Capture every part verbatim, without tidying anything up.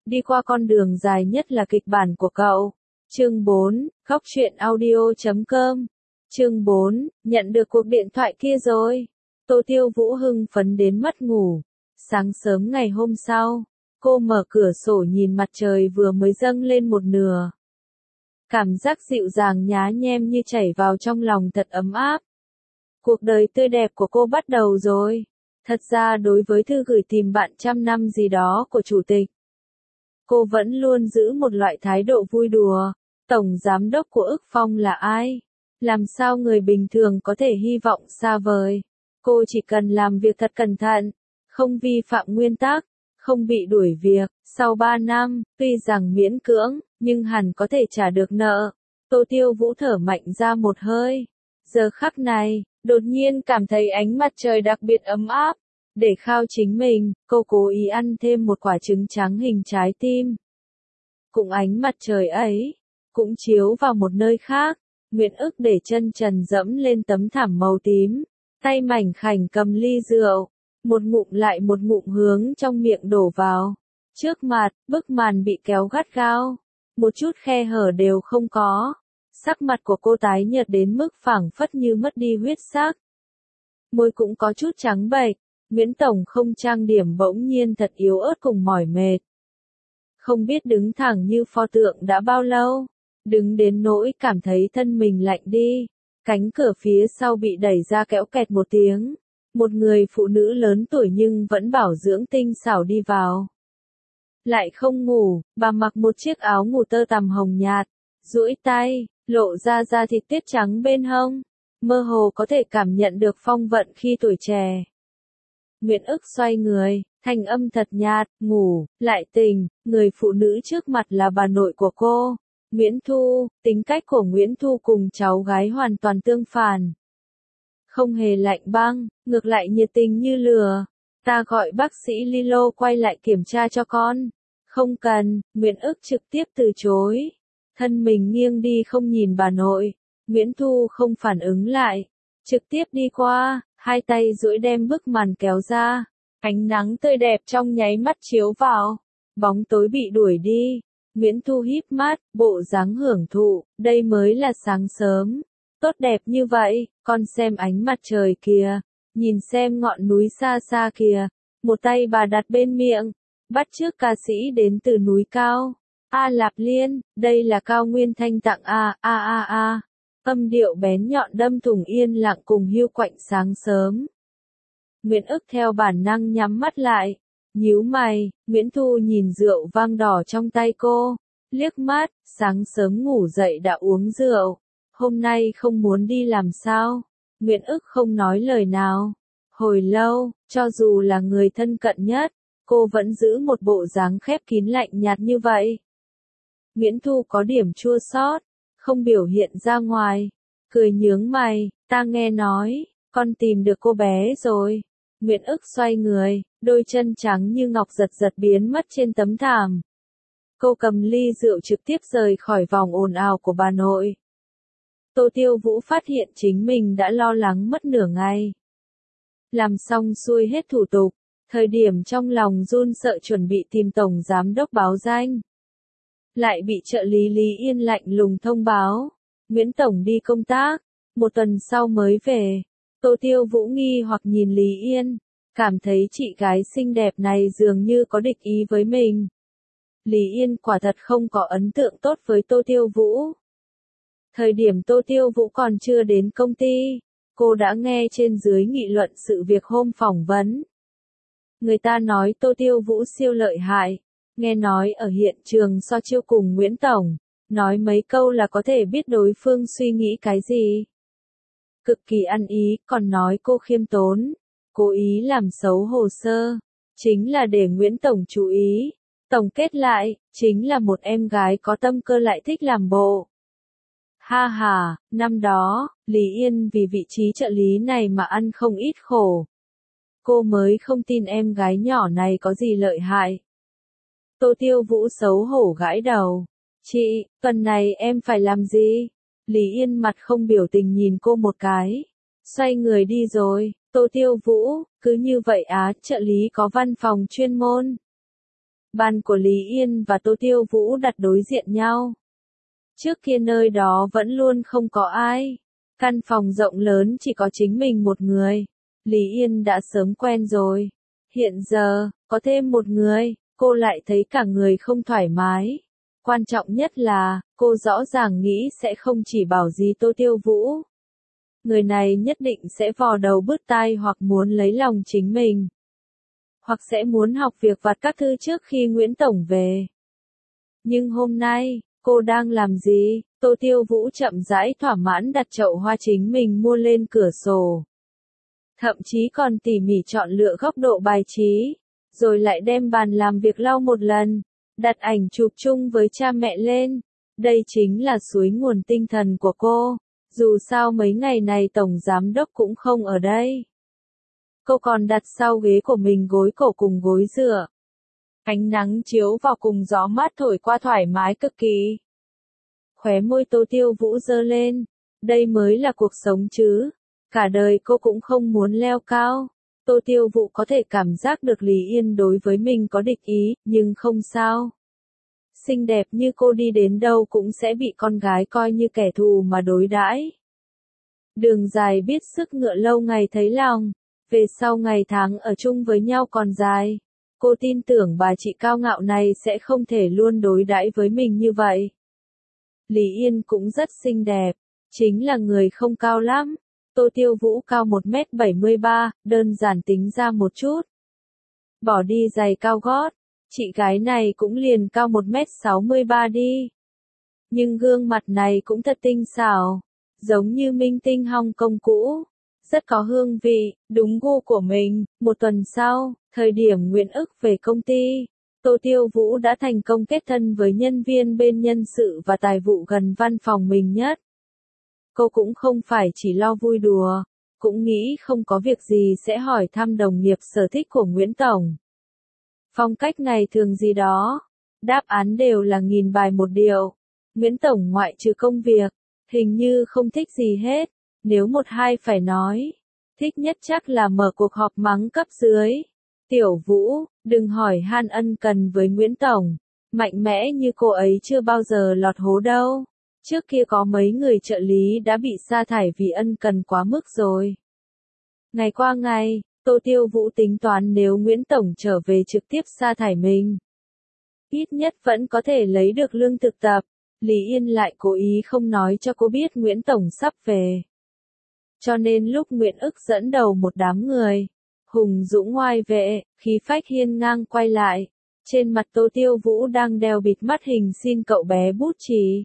đi qua con đường dài nhất là kịch bản của cậu. Chương bốn, Góc truyện audio chấm com. Chương bốn, nhận được cuộc điện thoại kia rồi. Tô Tiêu Vũ hưng phấn đến mất ngủ. Sáng sớm ngày hôm sau, cô mở cửa sổ nhìn mặt trời vừa mới dâng lên một nửa. Cảm giác dịu dàng nhá nhem như chảy vào trong lòng thật ấm áp. Cuộc đời tươi đẹp của cô bắt đầu rồi. Thật ra đối với thư gửi tìm bạn trăm năm gì đó của chủ tịch, cô vẫn luôn giữ một loại thái độ vui đùa. Tổng giám đốc của Ức Phong là ai? Làm sao người bình thường có thể hy vọng xa vời? Cô chỉ cần làm việc thật cẩn thận, không vi phạm nguyên tắc, không bị đuổi việc. Sau ba năm, tuy rằng miễn cưỡng, nhưng hẳn có thể trả được nợ. Tô Tiêu Vũ thở mạnh ra một hơi. Giờ khắc này, đột nhiên cảm thấy ánh mặt trời đặc biệt ấm áp. Để khao chính mình, cô cố ý ăn thêm một quả trứng trắng hình trái tim. Cũng ánh mặt trời ấy, cũng chiếu vào một nơi khác. Nguyễn Ức để chân trần dẫm lên tấm thảm màu tím, tay mảnh khảnh cầm ly rượu, một ngụm lại một ngụm hướng trong miệng đổ vào. Trước mặt, bức màn bị kéo gắt gao, một chút khe hở đều không có. Sắc mặt của cô tái nhợt đến mức phảng phất như mất đi huyết sắc. Môi cũng có chút trắng bệch. Nguyễn Tổng không trang điểm bỗng nhiên thật yếu ớt cùng mỏi mệt. Không biết đứng thẳng như pho tượng đã bao lâu, đứng đến nỗi cảm thấy thân mình lạnh đi. Cánh cửa phía sau bị đẩy ra kéo kẹt một tiếng. Một người phụ nữ lớn tuổi nhưng vẫn bảo dưỡng tinh xảo đi vào. Lại không ngủ, bà mặc một chiếc áo ngủ tơ tằm hồng nhạt, duỗi tay, lộ ra da thịt tuyết trắng bên hông, mơ hồ có thể cảm nhận được phong vận khi tuổi trẻ. Nguyễn Ức xoay người, thanh âm thật nhạt, ngủ, lại tỉnh. Người phụ nữ trước mặt là bà nội của cô, Nguyễn Thu. Tính cách của Nguyễn Thu cùng cháu gái hoàn toàn tương phản. Không hề lạnh băng, ngược lại nhiệt tình như lửa. Ta gọi bác sĩ Lilo quay lại kiểm tra cho con. Không cần, Nguyễn Ức trực tiếp từ chối. Thân mình nghiêng đi không nhìn bà nội. Nguyễn Thu không phản ứng lại, trực tiếp đi qua, hai tay duỗi đem bức màn kéo ra. Ánh nắng tươi đẹp trong nháy mắt chiếu vào, bóng tối bị đuổi đi. Nguyễn Thu híp mắt, bộ dáng hưởng thụ, đây mới là sáng sớm. Tốt đẹp như vậy, con xem ánh mặt trời kìa, nhìn xem ngọn núi xa xa kìa. Một tay bà đặt bên miệng, bắt chước ca sĩ đến từ núi cao. A Lạp Liên, đây là Cao Nguyên Thanh tặng a a a a. Âm điệu bén nhọn đâm thủng yên lặng cùng hiu quạnh sáng sớm. Nguyễn Ức theo bản năng nhắm mắt lại, nhíu mày. Nguyễn Thu nhìn rượu vang đỏ trong tay cô, liếc mắt. Sáng sớm ngủ dậy đã uống rượu, hôm nay không muốn đi làm sao? Nguyễn Ức không nói lời nào. Hồi lâu, cho dù là người thân cận nhất, cô vẫn giữ một bộ dáng khép kín lạnh nhạt như vậy. Nguyễn Thu có điểm chua xót, không biểu hiện ra ngoài, cười nhướng mày. Ta nghe nói, con tìm được cô bé rồi. Nguyễn Ức xoay người, đôi chân trắng như ngọc giật giật biến mất trên tấm thảm. Cô cầm ly rượu trực tiếp rời khỏi vòng ồn ào của bà nội. Tô Tiêu Vũ phát hiện chính mình đã lo lắng mất nửa ngày. Làm xong xuôi hết thủ tục, thời điểm trong lòng run sợ chuẩn bị tìm tổng giám đốc báo danh. Lại bị trợ lý Lý Yên lạnh lùng thông báo, Nguyễn Tổng đi công tác, một tuần sau mới về. Tô Tiêu Vũ nghi hoặc nhìn Lý Yên, cảm thấy chị gái xinh đẹp này dường như có địch ý với mình. Lý Yên quả thật không có ấn tượng tốt với Tô Tiêu Vũ. Thời điểm Tô Tiêu Vũ còn chưa đến công ty, cô đã nghe trên dưới nghị luận sự việc hôm phỏng vấn. Người ta nói Tô Tiêu Vũ siêu lợi hại. Nghe nói ở hiện trường so chiêu cùng Nguyễn Tổng, nói mấy câu là có thể biết đối phương suy nghĩ cái gì. Cực kỳ ăn ý, còn nói cô khiêm tốn, cố ý làm xấu hồ sơ, chính là để Nguyễn Tổng chú ý. Tổng kết lại, chính là một em gái có tâm cơ lại thích làm bộ. Ha ha, năm đó, Lý Yên vì vị trí trợ lý này mà ăn không ít khổ. Cô mới không tin em gái nhỏ này có gì lợi hại. Tô Tiêu Vũ xấu hổ gãi đầu. Chị, tuần này em phải làm gì? Lý Yên mặt không biểu tình nhìn cô một cái. Xoay người đi rồi. Tô Tiêu Vũ, cứ như vậy á, trợ lý có văn phòng chuyên môn. Bàn của Lý Yên và Tô Tiêu Vũ đặt đối diện nhau. Trước kia nơi đó vẫn luôn không có ai. Căn phòng rộng lớn chỉ có chính mình một người. Lý Yên đã sớm quen rồi. Hiện giờ, có thêm một người, cô lại thấy cả người không thoải mái. Quan trọng nhất là, cô rõ ràng nghĩ sẽ không chỉ bảo gì Tô Tiêu Vũ. Người này nhất định sẽ vò đầu bứt tai hoặc muốn lấy lòng chính mình. Hoặc sẽ muốn học việc vặt các thư trước khi Nguyễn Tổng về. Nhưng hôm nay, cô đang làm gì? Tô Tiêu Vũ chậm rãi thỏa mãn đặt chậu hoa chính mình mua lên cửa sổ. Thậm chí còn tỉ mỉ chọn lựa góc độ bài trí, rồi lại đem bàn làm việc lau một lần, đặt ảnh chụp chung với cha mẹ lên. Đây chính là suối nguồn tinh thần của cô, dù sao mấy ngày này Tổng Giám Đốc cũng không ở đây. Cô còn đặt sau ghế của mình gối cổ cùng gối dựa. Ánh nắng chiếu vào cùng gió mát thổi qua thoải mái cực kỳ. Khóe môi Tô Tiêu Vũ giơ lên, đây mới là cuộc sống chứ. Cả đời cô cũng không muốn leo cao. Tô Tiêu Vũ có thể cảm giác được Lý Yên đối với mình có địch ý, nhưng không sao. Xinh đẹp như cô đi đến đâu cũng sẽ bị con gái coi như kẻ thù mà đối đãi. Đường dài biết sức ngựa lâu ngày thấy lòng, về sau ngày tháng ở chung với nhau còn dài. Cô tin tưởng bà chị cao ngạo này sẽ không thể luôn đối đãi với mình như vậy. Lý Yên cũng rất xinh đẹp, chính là người không cao lắm. Tô Tiêu Vũ cao một mét bảy mươi ba, đơn giản tính ra một chút. Bỏ đi giày cao gót, chị gái này cũng liền cao một mét sáu mươi ba đi. Nhưng gương mặt này cũng thật tinh xảo, giống như minh tinh Hong Kong cũ. Rất có hương vị, đúng gu của mình. Một tuần sau, thời điểm Nguyễn Ức về công ty, Tô Tiêu Vũ đã thành công kết thân với nhân viên bên nhân sự và tài vụ gần văn phòng mình nhất. Cô cũng không phải chỉ lo vui đùa, cũng nghĩ không có việc gì sẽ hỏi thăm đồng nghiệp sở thích của Nguyễn Tổng. Phong cách ngày thường gì đó, đáp án đều là nghìn bài một điệu. Nguyễn Tổng ngoại trừ công việc, hình như không thích gì hết. Nếu một hai phải nói, thích nhất chắc là mở cuộc họp mắng cấp dưới. Tiểu Vũ, đừng hỏi han ân cần với Nguyễn Tổng, mạnh mẽ như cô ấy chưa bao giờ lọt hố đâu. Trước kia có mấy người trợ lý đã bị sa thải vì ân cần quá mức rồi. Ngày qua ngày, Tô Tiêu Vũ tính toán nếu Nguyễn Tổng trở về trực tiếp sa thải mình, ít nhất vẫn có thể lấy được lương thực tập. Lý Yên lại cố ý không nói cho cô biết Nguyễn Tổng sắp về. Cho nên lúc Nguyễn Ức dẫn đầu một đám người, hùng dũng ngoai vệ, khí phách hiên ngang quay lại, trên mặt Tô Tiêu Vũ đang đeo bịt mắt hình xin cậu bé bút chì.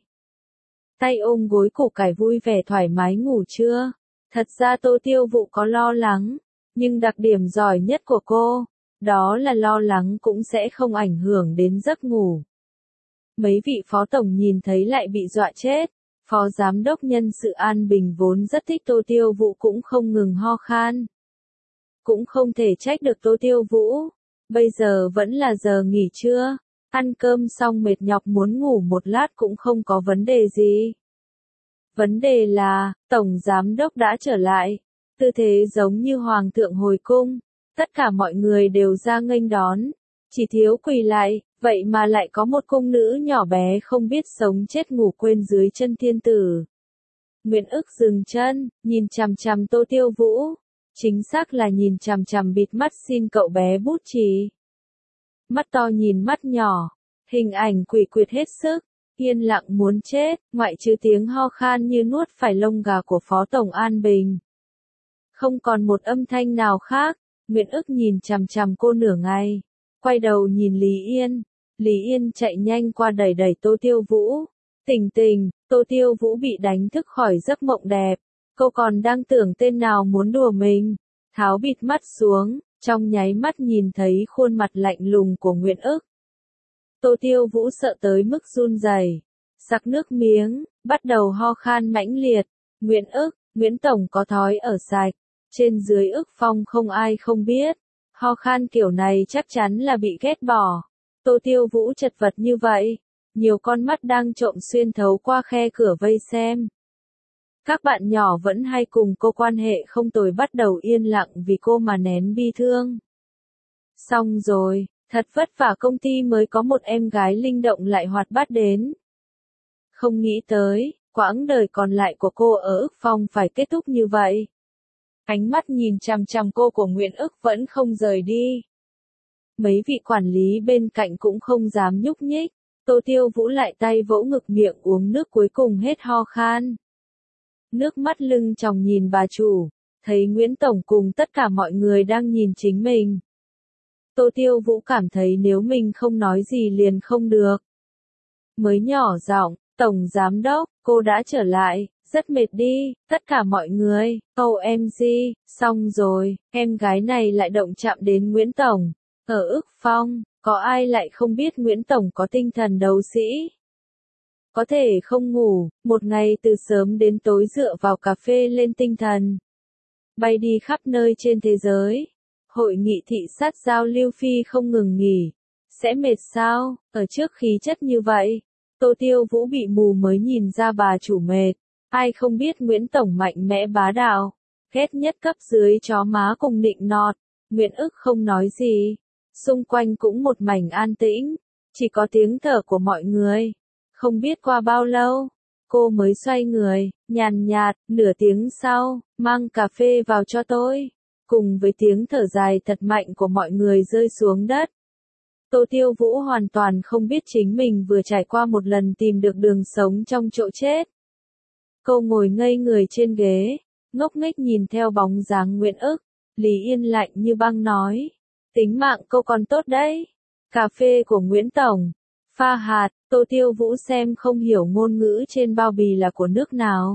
Tay ôm gối củ cải vui vẻ thoải mái ngủ trưa. Thật ra Tô Tiêu Vũ có lo lắng, nhưng đặc điểm giỏi nhất của cô, đó là lo lắng cũng sẽ không ảnh hưởng đến giấc ngủ. Mấy vị phó tổng nhìn thấy lại bị dọa chết. Phó giám đốc nhân sự An Bình vốn rất thích Tô Tiêu Vũ cũng không ngừng ho khan. Cũng không thể trách được Tô Tiêu Vũ. Bây giờ vẫn là giờ nghỉ trưa, ăn cơm xong mệt nhọc muốn ngủ một lát cũng không có vấn đề gì. Vấn đề là, Tổng Giám Đốc đã trở lại, tư thế giống như Hoàng thượng hồi cung, tất cả mọi người đều ra nghênh đón, chỉ thiếu quỳ lại, vậy mà lại có một cung nữ nhỏ bé không biết sống chết ngủ quên dưới chân thiên tử. Nguyễn Ức dừng chân, nhìn chằm chằm Tô Tiêu Vũ, chính xác là nhìn chằm chằm bịt mắt xin cậu bé bút chì. Mắt to nhìn mắt nhỏ, hình ảnh quỷ quyệt hết sức, yên lặng muốn chết, ngoại trừ tiếng ho khan như nuốt phải lông gà của Phó Tổng An Bình. Không còn một âm thanh nào khác, Nguyễn Ức nhìn chằm chằm cô nửa ngày, quay đầu nhìn Lý Yên. Lý Yên chạy nhanh qua đẩy đẩy Tô Tiêu Vũ. Tình tình, Tô Tiêu Vũ bị đánh thức khỏi giấc mộng đẹp. Cô còn đang tưởng tên nào muốn đùa mình. Tháo bịt mắt xuống, trong nháy mắt nhìn thấy khuôn mặt lạnh lùng của Nguyễn Ức. Tô Tiêu Vũ sợ tới mức run rẩy, sặc nước miếng, bắt đầu ho khan mãnh liệt. Nguyễn Ức, Nguyễn Tổng có thói ở sạch, trên dưới Ức Phong không ai không biết. Ho khan kiểu này chắc chắn là bị ghét bỏ. Tô Tiêu Vũ chật vật như vậy, nhiều con mắt đang trộm xuyên thấu qua khe cửa vây xem. Các bạn nhỏ vẫn hay cùng cô quan hệ không tồi bắt đầu yên lặng vì cô mà nén bi thương. Xong rồi, Thật vất vả công ty mới có một em gái linh động lại hoạt bát đến. Không nghĩ tới, quãng đời còn lại của cô ở Ức Phong phải kết thúc như vậy. Ánh mắt nhìn chằm chằm cô của Nguyễn Ức vẫn không rời đi. Mấy vị quản lý bên cạnh cũng không dám nhúc nhích. Tô Tiêu Vũ lại tay vỗ ngực miệng uống nước cuối cùng hết ho khan. Nước mắt lưng tròng nhìn bà chủ, thấy Nguyễn Tổng cùng tất cả mọi người đang nhìn chính mình. Tô Tiêu Vũ cảm thấy nếu mình không nói gì liền không được. Mới nhỏ giọng, Tổng Giám Đốc, cô đã trở lại, rất mệt đi, tất cả mọi người, ô em giê, xong rồi, em gái này lại động chạm đến Nguyễn Tổng. Ở Ức Phong, có ai lại không biết Nguyễn Tổng có tinh thần đấu sĩ? Có thể không ngủ, một ngày từ sớm đến tối dựa vào cà phê lên tinh thần. Bay đi khắp nơi trên thế giới. Hội nghị thị sát giao lưu phi không ngừng nghỉ. Sẽ mệt sao, ở trước khí chất như vậy. Tô Tiêu Vũ bị mù mới nhìn ra bà chủ mệt. Ai không biết Nguyễn Tổng mạnh mẽ bá đạo. Ghét nhất cấp dưới chó má cùng nịnh nọt. Nguyễn Ức không nói gì. Xung quanh cũng một mảnh an tĩnh. Chỉ có tiếng thở của mọi người. Không biết qua bao lâu, cô mới xoay người, nhàn nhạt, nửa tiếng sau, mang cà phê vào cho tôi. Cùng với tiếng thở dài thật mạnh của mọi người rơi xuống đất. Tô Tiêu Vũ hoàn toàn không biết chính mình vừa trải qua một lần tìm được đường sống trong chỗ chết. Cô ngồi ngây người trên ghế, ngốc nghếch nhìn theo bóng dáng Nguyễn Ức. Lý Yên lạnh như băng nói, tính mạng cô còn tốt đấy. Cà phê của Nguyễn Tổng. Pha hạt, Tô Tiêu Vũ xem không hiểu ngôn ngữ trên bao bì là của nước nào.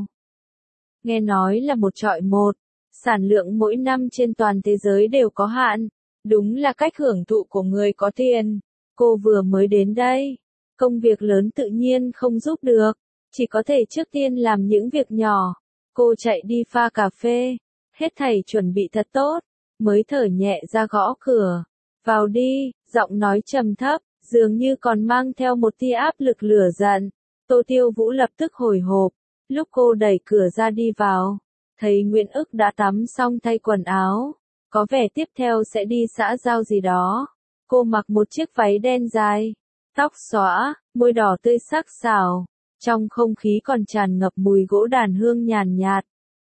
Nghe nói là một chọi một, sản lượng mỗi năm trên toàn thế giới đều có hạn. Đúng là cách hưởng thụ của người có tiền. Cô vừa mới đến đây. Công việc lớn tự nhiên không giúp được. Chỉ có thể trước tiên làm những việc nhỏ. Cô chạy đi pha cà phê. Hết thảy chuẩn bị thật tốt. Mới thở nhẹ ra gõ cửa. Vào đi, giọng nói trầm thấp. Dường như còn mang theo một tia áp lực lửa giận. Tô Tiêu Vũ lập tức hồi hộp. Lúc cô đẩy cửa ra đi vào, thấy Nguyễn Ức đã tắm xong thay quần áo. Có vẻ tiếp theo sẽ đi xã giao gì đó. Cô mặc một chiếc váy đen dài, tóc xõa, môi đỏ tươi sắc sảo. Trong không khí còn tràn ngập mùi gỗ đàn hương nhàn nhạt.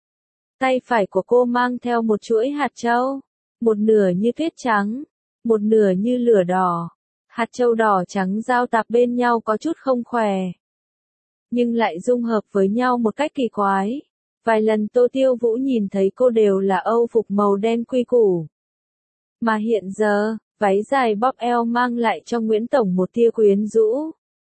Tay phải của cô mang theo một chuỗi hạt châu. Một nửa như tuyết trắng, một nửa như lửa đỏ. Hạt châu đỏ trắng giao tạp bên nhau có chút không khỏe. Nhưng lại dung hợp với nhau một cách kỳ quái. Vài lần Tô Tiêu Vũ nhìn thấy cô đều là âu phục màu đen quy củ. Mà hiện giờ, váy dài bóp eo mang lại cho Nguyễn Tổng một tia quyến rũ.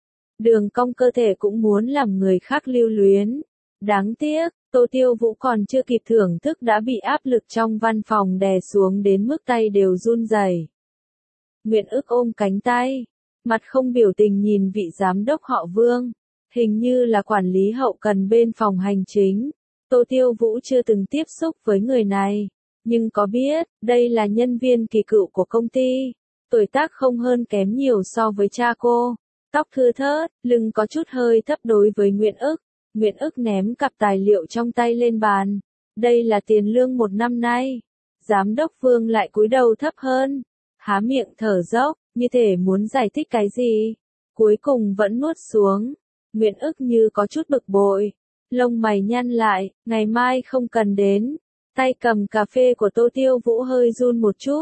Đường cong cơ thể cũng muốn làm người khác lưu luyến. Đáng tiếc, Tô Tiêu Vũ còn chưa kịp thưởng thức đã bị áp lực trong văn phòng đè xuống đến mức tay đều run rẩy. Nguyễn Ức ôm cánh tay, mặt không biểu tình nhìn vị giám đốc họ Vương, hình như là quản lý hậu cần bên phòng hành chính. Tô Tiêu Vũ chưa từng tiếp xúc với người này, nhưng có biết, đây là nhân viên kỳ cựu của công ty. Tuổi tác không hơn kém nhiều so với cha cô. Tóc thưa thớt, lưng có chút hơi thấp đối với Nguyễn Ức. Nguyễn Ức ném cặp tài liệu trong tay lên bàn. Đây là tiền lương một năm nay. Giám đốc Vương lại cúi đầu thấp hơn. Há miệng thở dốc, như thể muốn giải thích cái gì. Cuối cùng vẫn nuốt xuống. Nguyễn Ức như có chút bực bội. Lông mày nhăn lại, ngày mai không cần đến. Tay cầm cà phê của Tô Tiêu Vũ hơi run một chút.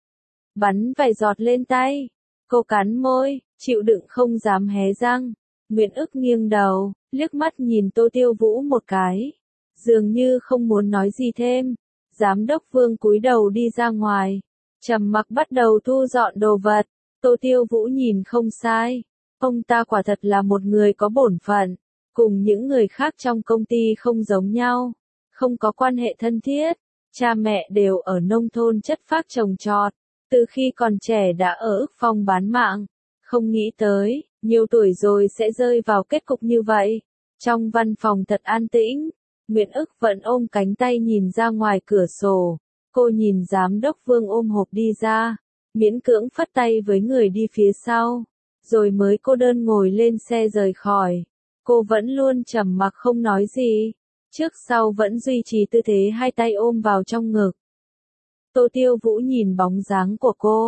Bắn vài giọt lên tay. Cô cắn môi, chịu đựng không dám hé răng. Nguyễn Ức nghiêng đầu, liếc mắt nhìn Tô Tiêu Vũ một cái. Dường như không muốn nói gì thêm. Giám đốc Vương cúi đầu đi ra ngoài. Trầm mặc bắt đầu thu dọn đồ vật. Tô Tiêu Vũ nhìn không sai. Ông ta quả thật là một người có bổn phận. Cùng những người khác trong công ty không giống nhau. Không có quan hệ thân thiết. Cha mẹ đều ở nông thôn chất phác trồng trọt. Từ khi còn trẻ đã ở Ức Phong bán mạng. Không nghĩ tới, nhiều tuổi rồi sẽ rơi vào kết cục như vậy. Trong văn phòng thật an tĩnh. Nguyễn Ức vẫn ôm cánh tay nhìn ra ngoài cửa sổ. Cô nhìn giám đốc Vương ôm hộp đi ra. Miễn cưỡng phất tay với người đi phía sau. Rồi mới cô đơn ngồi lên xe rời khỏi. Cô vẫn luôn trầm mặc không nói gì. Trước sau vẫn duy trì tư thế hai tay ôm vào trong ngực. Tô Tiêu Vũ nhìn bóng dáng của cô.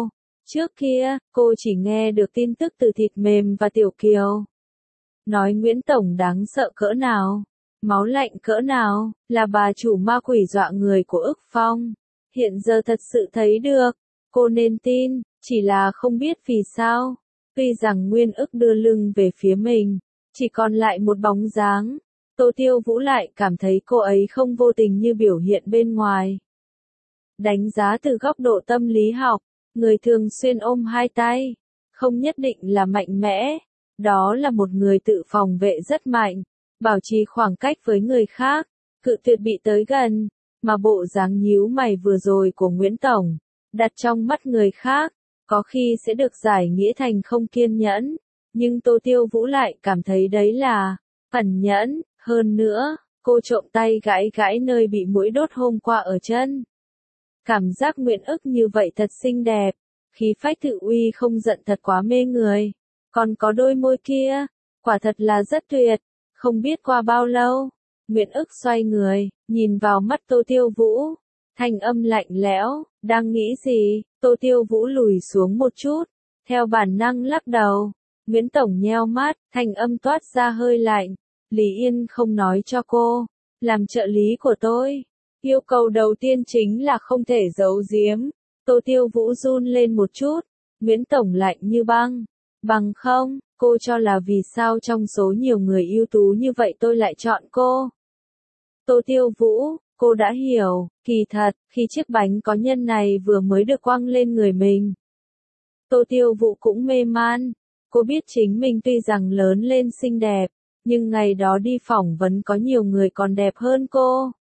Trước kia, cô chỉ nghe được tin tức từ Thịt Mềm và Tiểu Kiều. Nói Nguyễn Tổng đáng sợ cỡ nào, máu lạnh cỡ nào, là bà chủ ma quỷ dọa người của Ức Phong. Hiện giờ thật sự thấy được, cô nên tin, chỉ là không biết vì sao. Tuy rằng Nguyên Ức đưa lưng về phía mình, chỉ còn lại một bóng dáng, Tô Tiêu Vũ lại cảm thấy cô ấy không vô tình như biểu hiện bên ngoài. Đánh giá từ góc độ tâm lý học, người thường xuyên ôm hai tay, không nhất định là mạnh mẽ, đó là một người tự phòng vệ rất mạnh, bảo trì khoảng cách với người khác, cự tuyệt bị tới gần, mà bộ dáng nhíu mày vừa rồi của Nguyễn Tổng, đặt trong mắt người khác, có khi sẽ được giải nghĩa thành không kiên nhẫn, nhưng Tô Tiêu Vũ lại cảm thấy đấy là ẩn nhẫn, hơn nữa, cô trộm tay gãi gãi nơi bị muỗi đốt hôm qua ở chân. Cảm giác Nguyễn Ức như vậy thật xinh đẹp, khí phách tự uy không giận thật quá mê người, còn có đôi môi kia, quả thật là rất tuyệt, không biết qua bao lâu, Nguyễn Ức xoay người, nhìn vào mắt Tô Tiêu Vũ, thanh âm lạnh lẽo, đang nghĩ gì, Tô Tiêu Vũ lùi xuống một chút, theo bản năng lắc đầu, Nguyễn Tổng nheo mắt, thanh âm toát ra hơi lạnh, Lý Yên không nói cho cô, làm trợ lý của tôi. Yêu cầu đầu tiên chính là không thể giấu giếm. Tô Tiêu Vũ run lên một chút. Nguyễn Tổng lạnh như băng. Bằng không, cô cho là vì sao trong số nhiều người ưu tú như vậy tôi lại chọn cô. Tô Tiêu Vũ, cô đã hiểu, kỳ thật, khi chiếc bánh có nhân này vừa mới được quăng lên người mình. Tô Tiêu Vũ cũng mê man. Cô biết chính mình tuy rằng lớn lên xinh đẹp, nhưng ngày đó đi phỏng vấn có nhiều người còn đẹp hơn cô.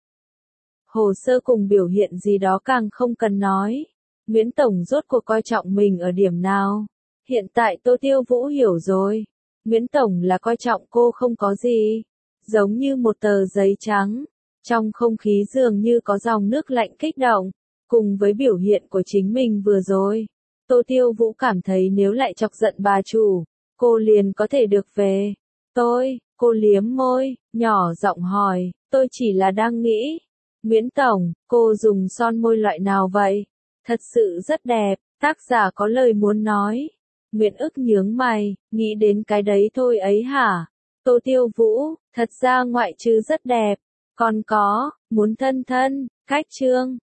Hồ sơ cùng biểu hiện gì đó càng không cần nói. Nguyễn Tổng rốt cuộc coi trọng mình ở điểm nào? Hiện tại Tô Tiêu Vũ hiểu rồi. Nguyễn Tổng là coi trọng cô không có gì. Giống như một tờ giấy trắng. Trong không khí dường như có dòng nước lạnh kích động. Cùng với biểu hiện của chính mình vừa rồi. Tô Tiêu Vũ cảm thấy nếu lại chọc giận bà chủ, cô liền có thể được về. Tôi, cô liếm môi, nhỏ giọng hỏi, tôi chỉ là đang nghĩ. Nguyễn Tổng, cô dùng son môi loại nào vậy? Thật sự rất đẹp, tác giả có lời muốn nói. Nguyễn Ức nhướng mày, nghĩ đến cái đấy thôi ấy hả? Tô Tiêu Vũ, thật ra ngoại trừ rất đẹp, còn có, muốn thân thân, cách trương.